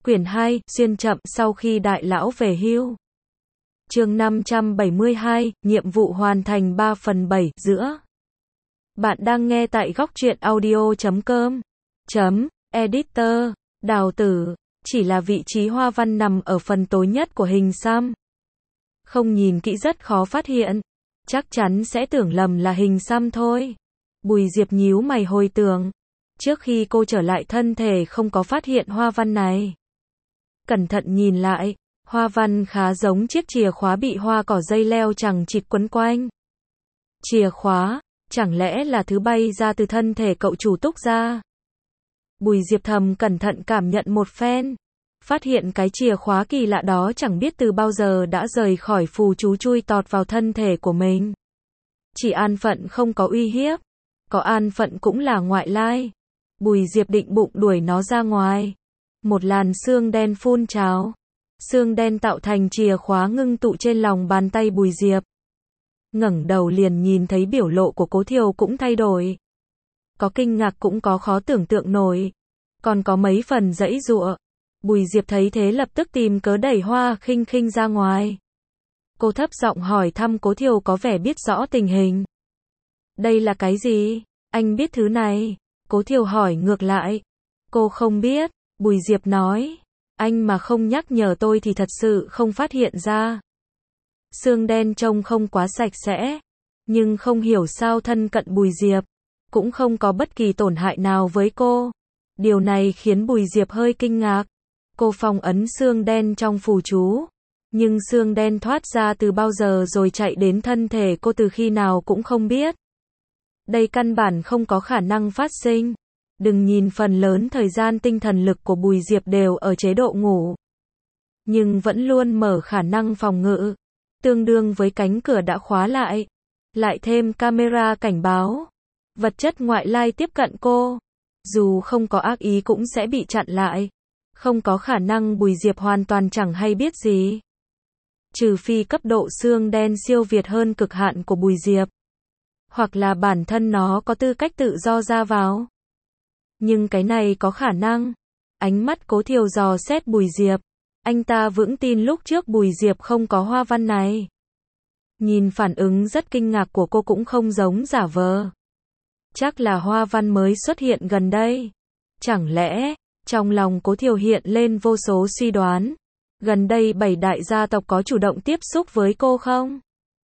Quyển 2, xuyên chậm sau khi đại lão về hưu. Chương 572, nhiệm vụ hoàn thành 3/7 giữa. Bạn đang nghe tại góc truyện audio.com. Editor, Đào Tử, chỉ là vị trí hoa văn nằm ở phần tối nhất của hình xăm. Không nhìn kỹ rất khó phát hiện, chắc chắn sẽ tưởng lầm là hình xăm thôi. Bùi Diệp nhíu mày hồi tưởng, trước khi cô trở lại thân thể không có phát hiện hoa văn này. Cẩn thận nhìn lại, hoa văn khá giống chiếc chìa khóa bị hoa cỏ dây leo chằng chịt quấn quanh. Chìa khóa, chẳng lẽ là thứ bay ra từ thân thể cậu chủ Túc ra? Bùi Diệp thầm cẩn thận cảm nhận một phen, phát hiện cái chìa khóa kỳ lạ đó chẳng biết từ bao giờ đã rời khỏi phù chú chui tọt vào thân thể của mình. Chỉ an phận không có uy hiếp, có an phận cũng là ngoại lai. Bùi Diệp định bụng đuổi nó ra ngoài. Một làn sương đen phun trào. Sương đen tạo thành chìa khóa ngưng tụ trên lòng bàn tay Bùi Diệp. Ngẩng đầu liền nhìn thấy biểu lộ của Cố Thiều cũng thay đổi. Có kinh ngạc cũng có khó tưởng tượng nổi. Còn có mấy phần giãy giụa. Bùi Diệp thấy thế lập tức tìm cớ đẩy Hoa Khinh Khinh ra ngoài. Cô thấp giọng hỏi thăm Cố Thiều có vẻ biết rõ tình hình. Đây là cái gì? Anh biết thứ này? Cố Thiều hỏi ngược lại. Cô không biết, Bùi Diệp nói. Anh mà không nhắc nhở tôi thì thật sự không phát hiện ra. Sương đen trông không quá sạch sẽ, nhưng không hiểu sao thân cận Bùi Diệp, cũng không có bất kỳ tổn hại nào với cô. Điều này khiến Bùi Diệp hơi kinh ngạc. Cô phong ấn sương đen trong phù chú, nhưng sương đen thoát ra từ bao giờ rồi chạy đến thân thể cô từ khi nào cũng không biết. Đây căn bản không có khả năng phát sinh. Đừng nhìn phần lớn thời gian tinh thần lực của Bùi Diệp đều ở chế độ ngủ, nhưng vẫn luôn mở khả năng phòng ngự, tương đương với cánh cửa đã khóa lại. Lại thêm camera cảnh báo, vật chất ngoại lai tiếp cận cô, dù không có ác ý cũng sẽ bị chặn lại. Không có khả năng Bùi Diệp hoàn toàn chẳng hay biết gì. Trừ phi cấp độ xương đen siêu việt hơn cực hạn của Bùi Diệp, hoặc là bản thân nó có tư cách tự do ra vào. Nhưng cái này có khả năng. Ánh mắt Cố Thiều dò xét Bùi Diệp. Anh ta vững tin lúc trước Bùi Diệp không có hoa văn này. Nhìn phản ứng rất kinh ngạc của cô cũng không giống giả vờ. Chắc là hoa văn mới xuất hiện gần đây. Chẳng lẽ, trong lòng Cố Thiều hiện lên vô số suy đoán. Gần đây 7 đại gia tộc có chủ động tiếp xúc với cô không?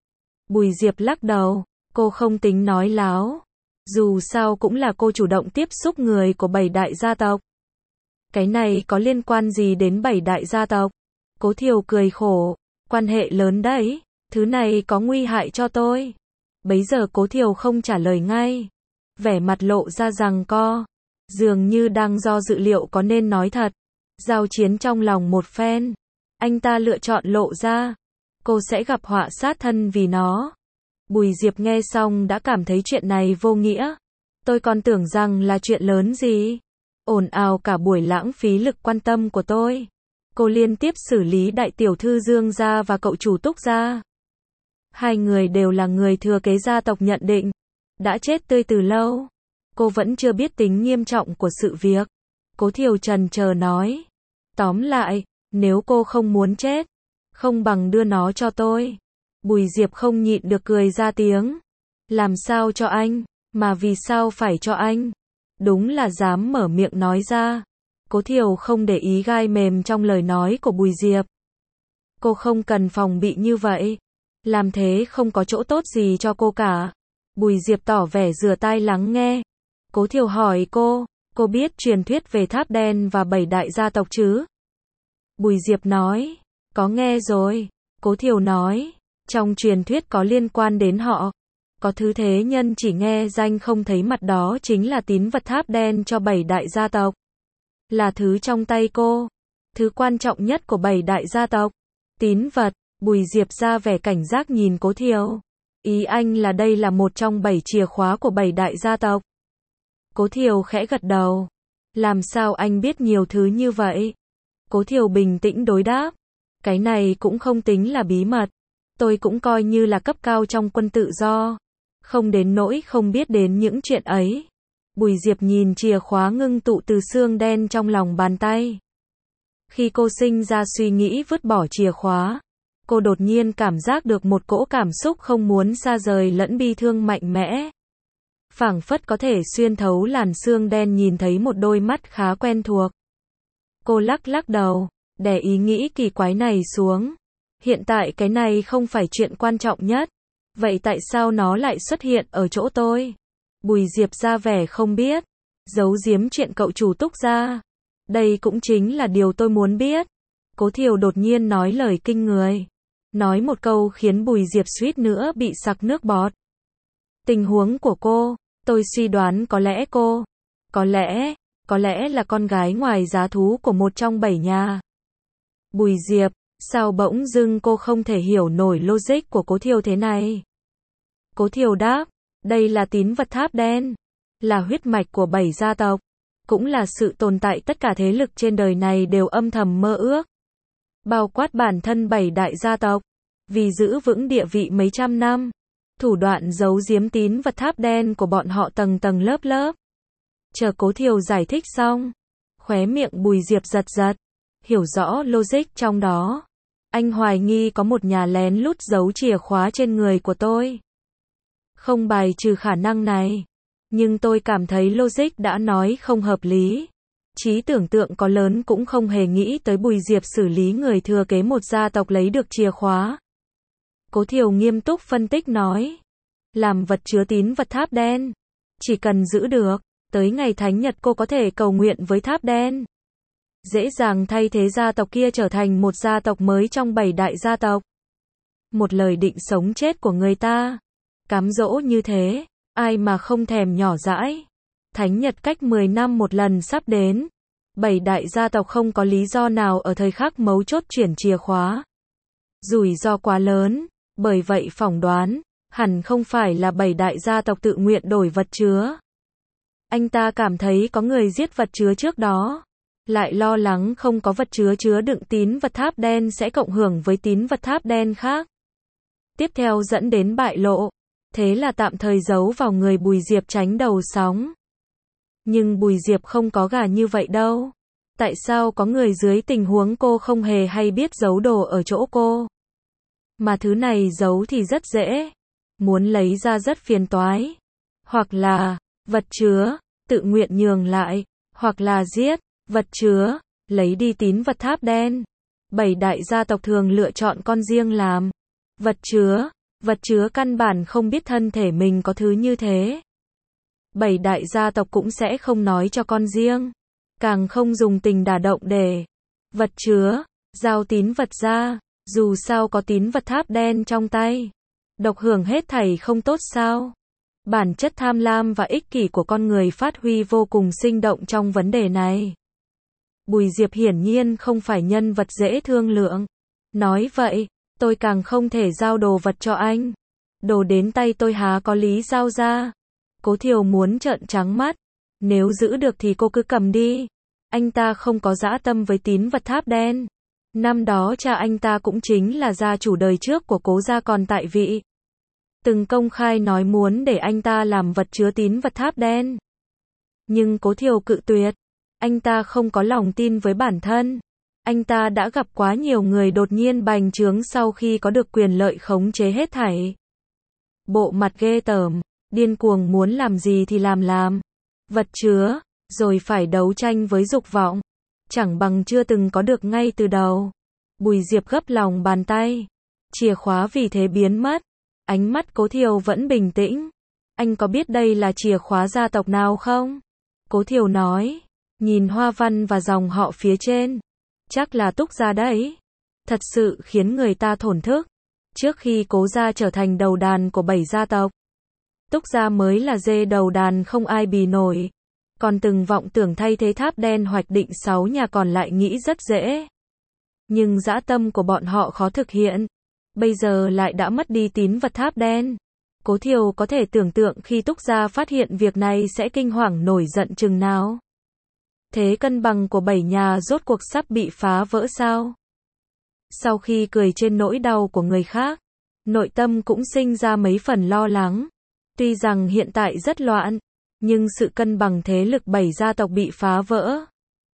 Bùi Diệp lắc đầu. Cô không tính nói láo. Dù sao cũng là cô chủ động tiếp xúc người của 7 đại gia tộc. Cái này có liên quan gì đến 7 đại gia tộc? Cố Thiều cười khổ. Quan hệ lớn đấy. Thứ này có nguy hại cho tôi. Bấy giờ Cố Thiều không trả lời ngay. Vẻ mặt lộ ra giằng co. Dường như đang do dự liệu có nên nói thật. Giao chiến trong lòng một phen. Anh ta lựa chọn lộ ra. Cô sẽ gặp họa sát thân vì nó. Bùi Diệp nghe xong đã cảm thấy chuyện này vô nghĩa. Tôi còn tưởng rằng là chuyện lớn gì. Ồn ào cả buổi lãng phí lực quan tâm của tôi. Cô liên tiếp xử lý đại tiểu thư Dương gia và cậu chủ Túc gia. Hai người đều là người thừa kế gia tộc nhận định. Đã chết tươi từ lâu. Cô vẫn chưa biết tính nghiêm trọng của sự việc. Cố Thiều chần chờ nói. Tóm lại, nếu cô không muốn chết, không bằng đưa nó cho tôi. Bùi Diệp không nhịn được cười ra tiếng. Làm sao cho anh? Mà vì sao phải cho anh? Đúng là dám mở miệng nói ra. Cố Thiều không để ý gai mềm trong lời nói của Bùi Diệp. Cô không cần phòng bị như vậy. Làm thế không có chỗ tốt gì cho cô cả. Bùi Diệp tỏ vẻ rửa tai lắng nghe. Cố Thiều hỏi cô biết truyền thuyết về tháp đen và 7 đại gia tộc chứ? Bùi Diệp nói, có nghe rồi. Cố Thiều nói, trong truyền thuyết có liên quan đến họ. Có thứ thế nhân chỉ nghe danh không thấy mặt, đó chính là tín vật tháp đen cho 7 đại gia tộc. Là thứ trong tay cô. Thứ quan trọng nhất của 7 đại gia tộc. Tín vật. Bùi Diệp ra vẻ cảnh giác nhìn Cố Thiều. Ý anh là đây là một trong 7 chìa khóa của 7 đại gia tộc. Cố Thiều khẽ gật đầu. Làm sao anh biết nhiều thứ như vậy? Cố Thiều bình tĩnh đối đáp. Cái này cũng không tính là bí mật. Tôi cũng coi như là cấp cao trong quân tự do. Không đến nỗi không biết đến những chuyện ấy. Bùi Diệp nhìn chìa khóa ngưng tụ từ xương đen trong lòng bàn tay. Khi cô sinh ra suy nghĩ vứt bỏ chìa khóa, cô đột nhiên cảm giác được một cỗ cảm xúc không muốn xa rời lẫn bi thương mạnh mẽ. Phảng phất có thể xuyên thấu làn xương đen nhìn thấy một đôi mắt khá quen thuộc. Cô lắc lắc đầu, đè ý nghĩ kỳ quái này xuống. Hiện tại cái này không phải chuyện quan trọng nhất. Vậy tại sao nó lại xuất hiện ở chỗ tôi? Bùi Diệp ra vẻ không biết. Giấu giếm chuyện cậu chủ Túc gia. Đây cũng chính là điều tôi muốn biết. Cố Thiều đột nhiên nói lời kinh người. Nói một câu khiến Bùi Diệp suýt nữa bị sặc nước bọt. Tình huống của cô, tôi suy đoán có lẽ cô, có lẽ là con gái ngoài giá thú của một trong 7 nhà. Bùi Diệp, sao bỗng dưng cô không thể hiểu nổi logic của Cố Thiều thế này? Cố Thiều đáp, đây là tín vật tháp đen, là huyết mạch của 7 gia tộc, cũng là sự tồn tại tất cả thế lực trên đời này đều âm thầm mơ ước. Bao quát bản thân 7 đại gia tộc, vì giữ vững địa vị mấy trăm năm, thủ đoạn giấu giếm tín vật tháp đen của bọn họ tầng tầng lớp lớp. Chờ Cố Thiều giải thích xong, khóe miệng Bùi Diệp giật giật, hiểu rõ logic trong đó. Anh hoài nghi có một nhà lén lút giấu chìa khóa trên người của tôi. Không bài trừ khả năng này, nhưng tôi cảm thấy logic đã nói không hợp lý. Trí tưởng tượng có lớn cũng không hề nghĩ tới Bùi Diệp xử lý người thừa kế một gia tộc lấy được chìa khóa. Cố Thiều nghiêm túc phân tích nói, làm vật chứa tín vật tháp đen, chỉ cần giữ được, tới ngày thánh nhật cô có thể cầu nguyện với tháp đen. Dễ dàng thay thế gia tộc kia trở thành một gia tộc mới trong 7 đại gia tộc. Một lời định sống chết của người ta. Cám dỗ như thế, ai mà không thèm nhỏ dãi. Thánh nhật cách 10 năm một lần sắp đến. 7 đại gia tộc không có lý do nào ở thời khắc mấu chốt chuyển chìa khóa. Rủi ro quá lớn, bởi vậy phỏng đoán, hẳn không phải là 7 đại gia tộc tự nguyện đổi vật chứa. Anh ta cảm thấy có người giết vật chứa trước đó, lại lo lắng không có vật chứa chứa đựng tín vật tháp đen sẽ cộng hưởng với tín vật tháp đen khác. Tiếp theo dẫn đến bại lộ, thế là tạm thời giấu vào người Bùi Diệp tránh đầu sóng. Nhưng Bùi Diệp không có gà như vậy đâu. Tại sao có người dưới tình huống cô không hề hay biết giấu đồ ở chỗ cô? Mà thứ này giấu thì rất dễ, muốn lấy ra rất phiền toái. Hoặc là, vật chứa, tự nguyện nhường lại, hoặc là giết, vật chứa, lấy đi tín vật tháp đen. 7 đại gia tộc thường lựa chọn con riêng làm vật chứa căn bản không biết thân thể mình có thứ như thế. 7 đại gia tộc cũng sẽ không nói cho con riêng, càng không dùng tình đả động để vật chứa, giao tín vật ra, dù sao có tín vật tháp đen trong tay. Độc hưởng hết thảy không tốt sao? Bản chất tham lam và ích kỷ của con người phát huy vô cùng sinh động trong vấn đề này. Bùi Diệp hiển nhiên không phải nhân vật dễ thương lượng. Nói vậy, tôi càng không thể giao đồ vật cho anh. Đồ đến tay tôi há có lý giao ra. Cố Thiều muốn trợn trắng mắt. Nếu giữ được thì cô cứ cầm đi. Anh ta không có dã tâm với tín vật tháp đen. Năm đó cha anh ta cũng chính là gia chủ đời trước của Cố gia còn tại vị. Từng công khai nói muốn để anh ta làm vật chứa tín vật tháp đen. Nhưng Cố Thiều cự tuyệt. Anh ta không có lòng tin với bản thân. Anh ta đã gặp quá nhiều người đột nhiên bành trướng sau khi có được quyền lợi khống chế hết thảy. Bộ mặt ghê tởm, điên cuồng muốn làm gì thì làm. Vật chứa, rồi phải đấu tranh với dục vọng. Chẳng bằng chưa từng có được ngay từ đầu. Bùi Diệp gấp lòng bàn tay. Chìa khóa vì thế biến mất. Ánh mắt Cố Thiều vẫn bình tĩnh. Anh có biết đây là chìa khóa gia tộc nào không? Cố Thiều nói. Nhìn hoa văn và dòng họ phía trên. Chắc là Túc gia đấy. Thật sự khiến người ta thổn thức. Trước khi Cố gia trở thành đầu đàn của 7 gia tộc, Túc gia mới là dê đầu đàn không ai bì nổi. Còn từng vọng tưởng thay thế tháp đen hoạch định 6 nhà còn lại nghĩ rất dễ. Nhưng dã tâm của bọn họ khó thực hiện. Bây giờ lại đã mất đi tín vật tháp đen. Cố Thiều có thể tưởng tượng khi Túc gia phát hiện việc này sẽ kinh hoàng nổi giận chừng nào. Thế cân bằng của 7 nhà rốt cuộc sắp bị phá vỡ sao? Sau khi cười trên nỗi đau của người khác, nội tâm cũng sinh ra mấy phần lo lắng. Tuy rằng hiện tại rất loạn, nhưng sự cân bằng thế lực 7 gia tộc bị phá vỡ.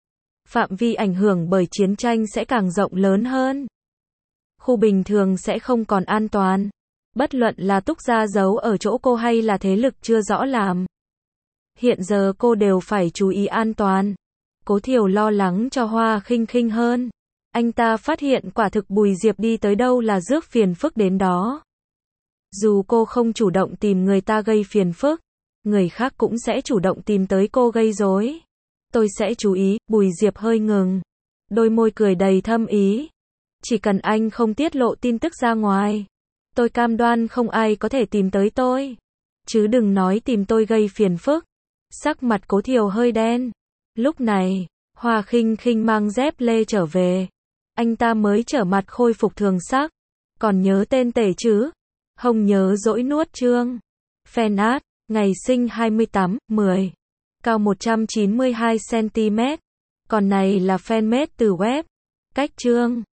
phạm vi ảnh hưởng bởi chiến tranh sẽ càng rộng lớn hơn. Khu bình thường sẽ không còn an toàn. Bất luận là Túc Gia giấu ở chỗ cô hay là thế lực chưa rõ làm. Hiện giờ cô đều phải chú ý an toàn. Cố Thiều lo lắng cho Hoa Khinh Khinh hơn. Anh ta phát hiện quả thực Bùi Diệp đi tới đâu là rước phiền phức đến đó. Dù cô không chủ động tìm người ta gây phiền phức, người khác cũng sẽ chủ động tìm tới cô gây rối. Tôi sẽ chú ý, Bùi Diệp hơi ngừng. Đôi môi cười đầy thâm ý. Chỉ cần anh không tiết lộ tin tức ra ngoài, tôi cam đoan không ai có thể tìm tới tôi. Chứ đừng nói tìm tôi gây phiền phức. Sắc mặt Cố Thiều hơi đen. Lúc này, Hoa Khinh Khinh mang dép lê trở về. Anh ta mới trở mặt khôi phục thường sắc. Còn nhớ tên tể chứ? Hồng nhớ dỗi nuốt chương. Fan art, ngày sinh 28/10. Cao 192cm. Còn này là fanmade từ web. Cách chương.